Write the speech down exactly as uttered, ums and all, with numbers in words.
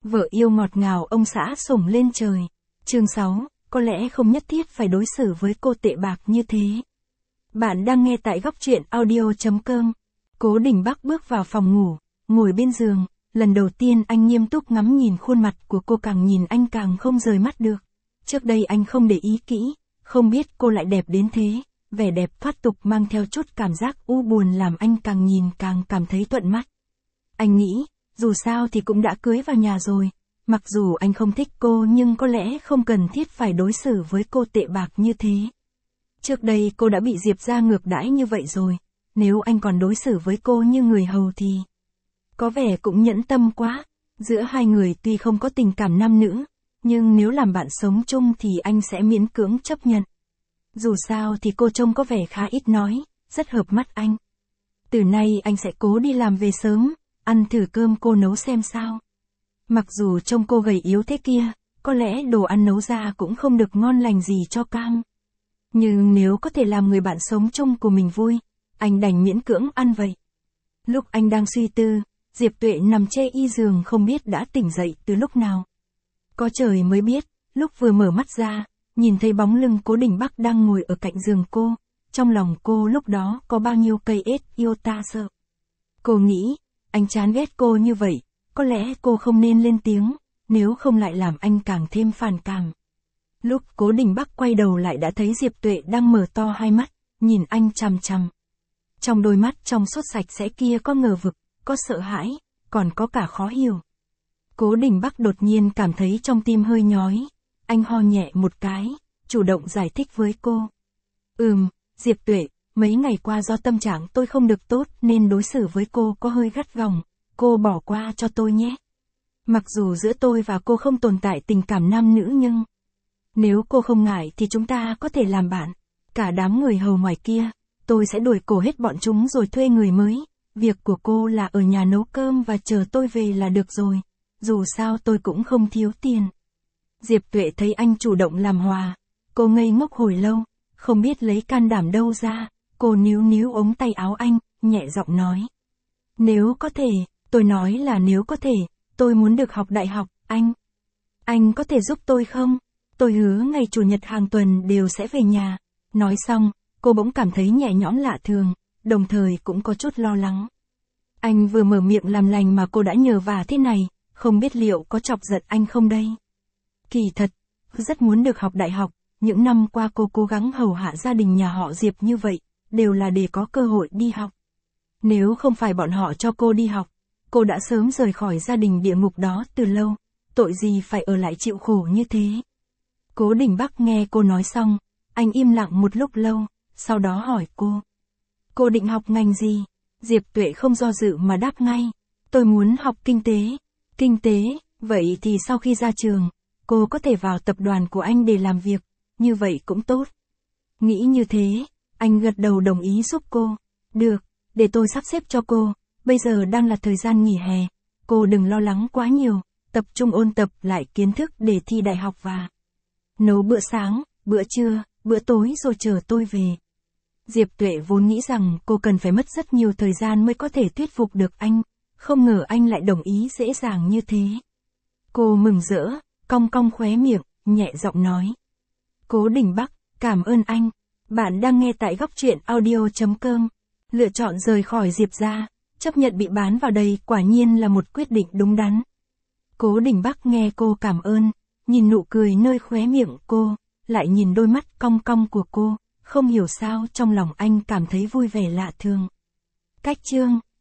Vợ yêu ngọt ngào ông xã sủng lên trời. Chương sáu, có lẽ không nhất thiết phải đối xử với cô tệ bạc như thế. Bạn đang nghe tại góc truyện audio chấm com. Cố Đình Bắc bước vào phòng ngủ, ngồi bên giường, lần đầu tiên anh nghiêm túc ngắm nhìn khuôn mặt của cô, càng nhìn anh càng không rời mắt được. Trước đây anh không để ý kỹ, không biết cô lại đẹp đến thế, vẻ đẹp thoát tục mang theo chút cảm giác u buồn làm anh càng nhìn càng cảm thấy thuận mắt. Anh nghĩ, dù sao thì cũng đã cưới vào nhà rồi, mặc dù anh không thích cô nhưng có lẽ không cần thiết phải đối xử với cô tệ bạc như thế. Trước đây cô đã bị Diệp gia ngược đãi như vậy rồi, nếu anh còn đối xử với cô như người hầu thì có vẻ cũng nhẫn tâm quá. Giữa hai người tuy không có tình cảm nam nữ, nhưng nếu làm bạn sống chung thì anh sẽ miễn cưỡng chấp nhận. Dù sao thì cô trông có vẻ khá ít nói, rất hợp mắt anh. Từ nay anh sẽ cố đi làm về sớm, ăn thử cơm cô nấu xem sao. Mặc dù trông cô gầy yếu thế kia, có lẽ đồ ăn nấu ra cũng không được ngon lành gì cho cam. Nhưng nếu có thể làm người bạn sống chung của mình vui, anh đành miễn cưỡng ăn vậy. Lúc anh đang suy tư, Diệp Tuệ nằm chê y giường không biết đã tỉnh dậy từ lúc nào. Có trời mới biết, lúc vừa mở mắt ra, nhìn thấy bóng lưng Cố Đình Bắc đang ngồi ở cạnh giường cô, trong lòng cô lúc đó có bao nhiêu cây ết yêu ta sợ. Cô nghĩ, anh chán ghét cô như vậy, có lẽ cô không nên lên tiếng, nếu không lại làm anh càng thêm phản cảm. Lúc Cố Đình Bắc quay đầu lại đã thấy Diệp Tuệ đang mở to hai mắt, nhìn anh chằm chằm. Trong đôi mắt trong suốt sạch sẽ kia có ngờ vực, có sợ hãi, còn có cả khó hiểu. Cố Đình Bắc đột nhiên cảm thấy trong tim hơi nhói, anh ho nhẹ một cái, chủ động giải thích với cô. Ừm, Diệp Tuệ, mấy ngày qua do tâm trạng tôi không được tốt nên đối xử với cô có hơi gắt gỏng, cô bỏ qua cho tôi nhé. Mặc dù giữa tôi và cô không tồn tại tình cảm nam nữ nhưng nếu cô không ngại thì chúng ta có thể làm bạn. Cả đám người hầu ngoài kia, tôi sẽ đuổi cổ hết bọn chúng rồi thuê người mới. Việc của cô là ở nhà nấu cơm và chờ tôi về là được rồi. Dù sao tôi cũng không thiếu tiền. Diệp Tuệ thấy anh chủ động làm hòa. Cô ngây ngốc hồi lâu, không biết lấy can đảm đâu ra. Cô níu níu ống tay áo anh, nhẹ giọng nói. Nếu có thể, tôi nói là nếu có thể, tôi muốn được học đại học, anh. Anh có thể giúp tôi không? Tôi hứa ngày chủ nhật hàng tuần đều sẽ về nhà. Nói xong, cô bỗng cảm thấy nhẹ nhõm lạ thường, đồng thời cũng có chút lo lắng. Anh vừa mở miệng làm lành mà cô đã nhờ vả thế này, không biết liệu có chọc giận anh không đây? Kỳ thật, rất muốn được học đại học, những năm qua cô cố gắng hầu hạ gia đình nhà họ Diệp như vậy, đều là để có cơ hội đi học. Nếu không phải bọn họ cho cô đi học, cô đã sớm rời khỏi gia đình địa ngục đó từ lâu, tội gì phải ở lại chịu khổ như thế. Cố Đình Bắc nghe cô nói xong, anh im lặng một lúc lâu, sau đó hỏi cô. Cô định học ngành gì? Diệp Tuệ không do dự mà đáp ngay. Tôi muốn học kinh tế. Kinh tế, vậy thì sau khi ra trường, cô có thể vào tập đoàn của anh để làm việc, như vậy cũng tốt. Nghĩ như thế, anh gật đầu đồng ý giúp cô. Được, để tôi sắp xếp cho cô, bây giờ đang là thời gian nghỉ hè, cô đừng lo lắng quá nhiều, tập trung ôn tập lại kiến thức để thi đại học và nấu bữa sáng, bữa trưa, bữa tối rồi chờ tôi về. Diệp Tuệ vốn nghĩ rằng cô cần phải mất rất nhiều thời gian mới có thể thuyết phục được anh, không ngờ anh lại đồng ý dễ dàng như thế. Cô mừng rỡ, cong cong khóe miệng, nhẹ giọng nói. Cố Đình Bắc, cảm ơn anh. Bạn đang nghe tại góc truyện audio chấm com. Lựa chọn rời khỏi Diệp gia, chấp nhận bị bán vào đây quả nhiên là một quyết định đúng đắn. Cố Đình Bắc nghe cô cảm ơn, nhìn nụ cười nơi khóe miệng cô, lại nhìn đôi mắt cong cong của cô, không hiểu sao trong lòng anh cảm thấy vui vẻ lạ thường. Cách chương